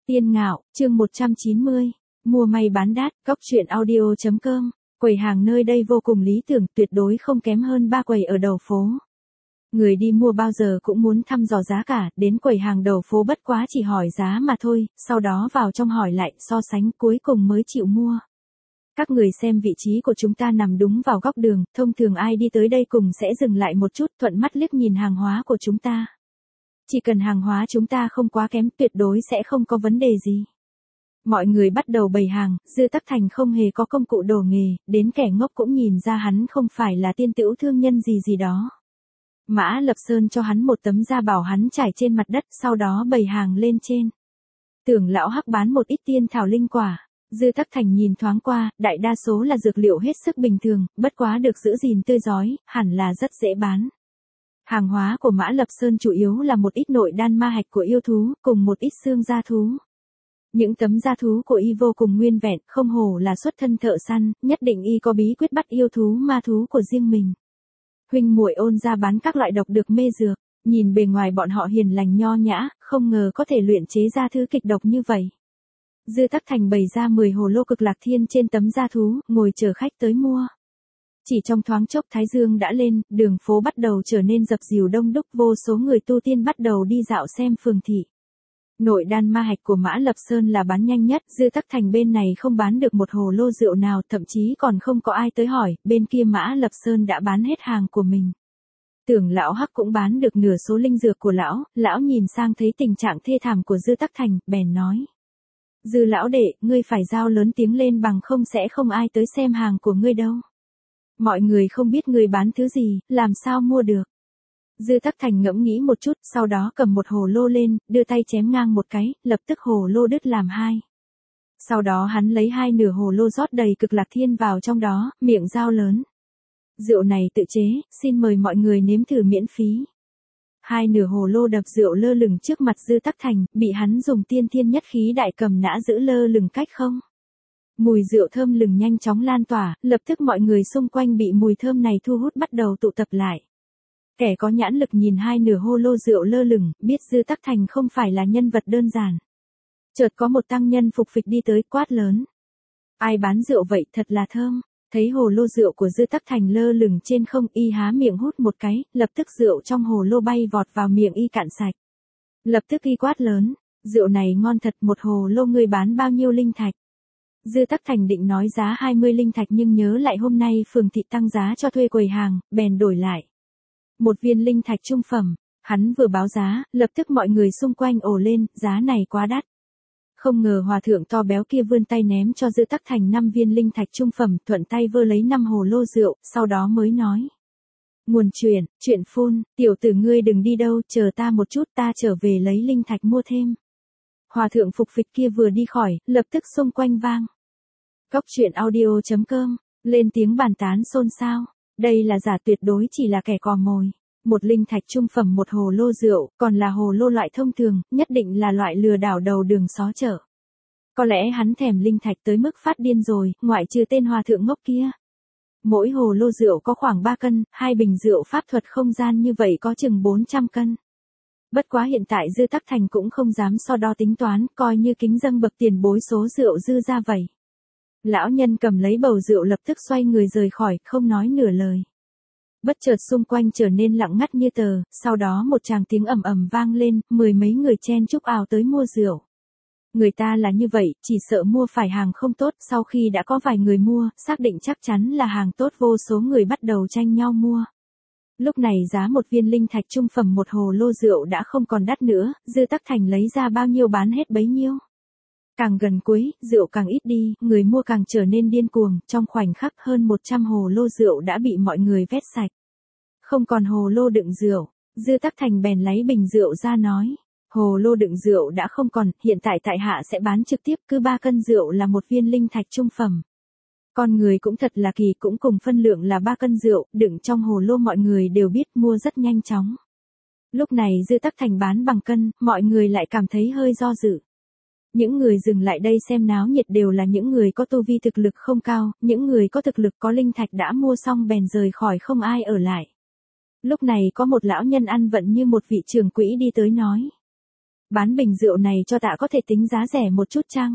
Tiên Ngạo, chương 190. Mua may bán đắt, Cóc truyện audio.com. Quầy hàng nơi đây vô cùng lý tưởng, tuyệt đối không kém hơn 3 quầy ở đầu phố. Người đi mua bao giờ cũng muốn thăm dò giá cả, đến quầy hàng đầu phố bất quá chỉ hỏi giá mà thôi, sau đó vào trong hỏi lại, so sánh cuối cùng mới chịu mua. Các người xem vị trí của chúng ta nằm đúng vào góc đường, thông thường ai đi tới đây cùng sẽ dừng lại một chút, thuận mắt liếc nhìn hàng hóa của chúng ta. Chỉ cần hàng hóa chúng ta không quá kém, tuyệt đối sẽ không có vấn đề gì. Mọi người bắt đầu bày hàng, Dư Tắc Thành không hề có công cụ đồ nghề, đến kẻ ngốc cũng nhìn ra hắn không phải là tiên tửu thương nhân gì đó. Mã Lập Sơn cho hắn một tấm da bảo hắn trải trên mặt đất, sau đó bày hàng lên trên. Tưởng lão Hắc bán một ít tiên thảo linh quả. Dư Tắc Thành nhìn thoáng qua, đại đa số là dược liệu hết sức bình thường, bất quá được giữ gìn tươi rói, hẳn là rất dễ bán. Hàng hóa của Mã Lập Sơn chủ yếu là một ít nội đan ma hạch của yêu thú, cùng một ít xương da thú. Những tấm da thú của y vô cùng nguyên vẹn, không hổ là xuất thân thợ săn, nhất định y có bí quyết bắt yêu thú ma thú của riêng mình. Huynh muội Ôn ra bán các loại độc được mê dược, nhìn bề ngoài bọn họ hiền lành nho nhã, không ngờ có thể luyện chế ra thứ kịch độc như vậy. Dư Tắc Thành bày ra 10 hồ lô cực lạc thiên trên tấm da thú, ngồi chờ khách tới mua. Chỉ trong thoáng chốc thái dương đã lên, đường phố bắt đầu trở nên dập dìu đông đúc, vô số người tu tiên bắt đầu đi dạo xem phường thị. Nội đan ma hạch của Mã Lập Sơn là bán nhanh nhất, Dư Tắc Thành bên này không bán được một hồ lô rượu nào, thậm chí còn không có ai tới hỏi, bên kia Mã Lập Sơn đã bán hết hàng của mình. Tưởng lão Hắc cũng bán được nửa số linh dược của lão nhìn sang thấy tình trạng thê thảm của Dư Tắc Thành, bèn nói. Dư lão đệ, ngươi phải giao lớn tiếng lên bằng không sẽ không ai tới xem hàng của ngươi đâu. Mọi người không biết ngươi bán thứ gì, làm sao mua được. Dư Tắc Thành ngẫm nghĩ một chút, sau đó cầm một hồ lô lên, đưa tay chém ngang một cái, lập tức hồ lô đứt làm hai. Sau đó hắn lấy hai nửa hồ lô rót đầy cực lạc thiên vào trong đó, miệng dao lớn. Rượu này tự chế, xin mời mọi người nếm thử miễn phí. Hai nửa hồ lô đập rượu lơ lửng trước mặt Dư Tắc Thành, bị hắn dùng tiên thiên nhất khí đại cầm nã giữ lơ lửng cách không. Mùi rượu thơm lừng nhanh chóng lan tỏa, lập tức mọi người xung quanh bị mùi thơm này thu hút bắt đầu tụ tập lại. Kẻ có nhãn lực nhìn hai nửa hồ lô rượu lơ lửng, biết Dư Tắc Thành không phải là nhân vật đơn giản. Chợt có một tăng nhân phục phịch đi tới quát lớn. Ai bán rượu vậy, thật là thơm. Thấy hồ lô rượu của Dư Tắc Thành lơ lửng trên không, y há miệng hút một cái, lập tức rượu trong hồ lô bay vọt vào miệng y cạn sạch. Lập tức y quát lớn, rượu này ngon thật, một hồ lô ngươi bán bao nhiêu linh thạch? Dư Tắc Thành định nói giá 20 linh thạch nhưng nhớ lại hôm nay phường thị tăng giá cho thuê quầy hàng, bèn đổi lại. Một viên linh thạch trung phẩm, hắn vừa báo giá, lập tức mọi người xung quanh ồ lên, giá này quá đắt. Không ngờ hòa thượng to béo kia vươn tay ném cho Dư Tắc Thành 5 viên linh thạch trung phẩm, thuận tay vơ lấy 5 hồ lô rượu, sau đó mới nói. Nguồn chuyện phun, tiểu tử ngươi đừng đi đâu, chờ ta một chút, ta trở về lấy linh thạch mua thêm. Hòa thượng phục phịch kia vừa đi khỏi, lập tức xung quanh vang. Cóc truyện audio.com, lên tiếng bàn tán xôn xao, đây là giả tuyệt đối chỉ là kẻ cò mồi. Một linh thạch trung phẩm một hồ lô rượu, còn là hồ lô loại thông thường, nhất định là loại lừa đảo đầu đường xó chợ. Có lẽ hắn thèm linh thạch tới mức phát điên rồi, ngoại trừ tên hòa thượng ngốc kia. Mỗi hồ lô rượu có khoảng 3 cân, hai bình rượu pháp thuật không gian như vậy có chừng 400 cân. Bất quá hiện tại Dư Tắc Thành cũng không dám so đo tính toán, coi như kính dâng bậc tiền bối số rượu dư ra vậy. Lão nhân cầm lấy bầu rượu lập tức xoay người rời khỏi, không nói nửa lời. Bất chợt xung quanh trở nên lặng ngắt như tờ, sau đó một tràng tiếng ầm ầm vang lên, mười mấy người chen chúc ào tới mua rượu. Người ta là như vậy, chỉ sợ mua phải hàng không tốt, sau khi đã có vài người mua, xác định chắc chắn là hàng tốt, vô số người bắt đầu tranh nhau mua. Lúc này giá một viên linh thạch trung phẩm một hồ lô rượu đã không còn đắt nữa, Dư Tắc Thành lấy ra bao nhiêu bán hết bấy nhiêu. Càng gần cuối, rượu càng ít đi, người mua càng trở nên điên cuồng, trong khoảnh khắc hơn 100 hồ lô rượu đã bị mọi người vét sạch. Không còn hồ lô đựng rượu, Dư Tắc Thành bèn lấy bình rượu ra nói. Hồ lô đựng rượu đã không còn, hiện tại tại hạ sẽ bán trực tiếp, cứ 3 cân rượu là một viên linh thạch trung phẩm. Con người cũng thật là kỳ, cũng cùng phân lượng là 3 cân rượu, đựng trong hồ lô mọi người đều biết, mua rất nhanh chóng. Lúc này Dư Tắc Thành bán bằng cân, mọi người lại cảm thấy hơi do dự. Những người dừng lại đây xem náo nhiệt đều là những người có tu vi thực lực không cao, những người có thực lực có linh thạch đã mua xong bèn rời khỏi, không ai ở lại. Lúc này có một lão nhân ăn vận như một vị trưởng quỹ đi tới nói. Bán bình rượu này cho tạ có thể tính giá rẻ một chút chăng?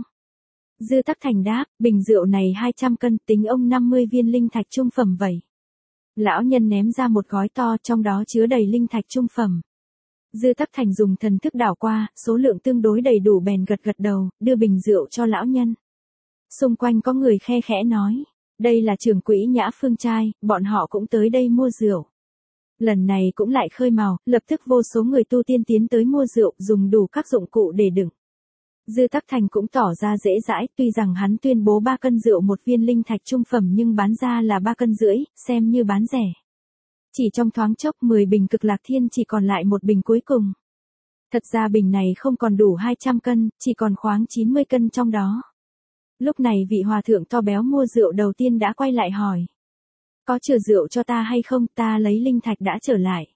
Dư Tắc Thành đáp, bình rượu này 200 cân, tính ông 50 viên linh thạch trung phẩm vậy. Lão nhân ném ra một gói to, trong đó chứa đầy linh thạch trung phẩm. Dư Tắc Thành dùng thần thức đảo qua, số lượng tương đối đầy đủ bèn gật gật đầu, đưa bình rượu cho lão nhân. Xung quanh có người khe khẽ nói, đây là trưởng quỹ Nhã Phương trai, bọn họ cũng tới đây mua rượu. Lần này cũng lại khơi mào, lập tức vô số người tu tiên tiến tới mua rượu, dùng đủ các dụng cụ để đựng. Dư Tắc Thành cũng tỏ ra dễ dãi, tuy rằng hắn tuyên bố 3 cân rượu một viên linh thạch trung phẩm nhưng bán ra là 3 cân rưỡi, xem như bán rẻ. Chỉ trong thoáng chốc 10 bình Cực Lạc Thiên chỉ còn lại một bình cuối cùng. Thật ra bình này không còn đủ 200 cân, chỉ còn khoảng 90 cân trong đó. Lúc này vị hòa thượng to béo mua rượu đầu tiên đã quay lại hỏi. Có chừa rượu cho ta hay không, ta lấy linh thạch đã trở lại.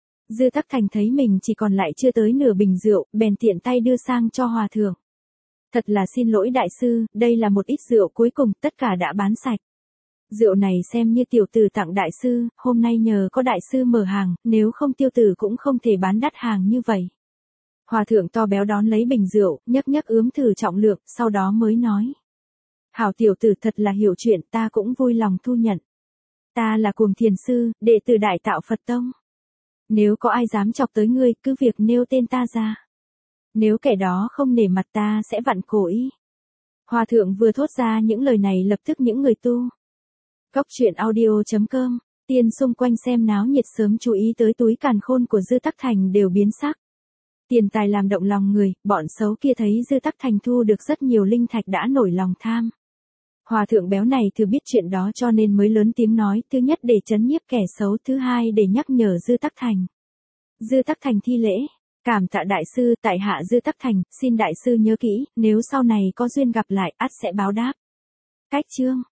Dư Tắc Thành thấy mình chỉ còn lại chưa tới nửa bình rượu, bèn tiện tay đưa sang cho hòa thượng. Thật là xin lỗi đại sư, đây là một ít rượu cuối cùng, tất cả đã bán sạch. Rượu này xem như tiểu tử tặng đại sư, hôm nay nhờ có đại sư mở hàng, nếu không tiêu tử cũng không thể bán đắt hàng như vậy. Hòa thượng to béo đón lấy bình rượu, nhấc nhấc ướm thử trọng lượng, sau đó mới nói. Hảo tiểu tử thật là hiểu chuyện, ta cũng vui lòng thu nhận. Ta là Cuồng Thiền Sư, đệ tử Đại Tạo Phật Tông. Nếu có ai dám chọc tới ngươi, cứ việc nêu tên ta ra. Nếu kẻ đó không nể mặt ta sẽ vặn cổ y. Hòa thượng vừa thốt ra những lời này lập tức những người tu. Góc truyện audio.com, tiên xung quanh xem náo nhiệt sớm chú ý tới túi càn khôn của Dư Tắc Thành đều biến sắc. Tiền tài làm động lòng người, bọn xấu kia thấy Dư Tắc Thành thu được rất nhiều linh thạch đã nổi lòng tham. Hòa thượng béo này thừa biết chuyện đó cho nên mới lớn tiếng nói, thứ nhất để trấn nhiếp kẻ xấu, thứ hai để nhắc nhở Dư Tắc Thành. Dư Tắc Thành thi lễ, cảm tạ đại sư, tại hạ Dư Tắc Thành, xin đại sư nhớ kỹ, nếu sau này có duyên gặp lại, ắt sẽ báo đáp. Cách chương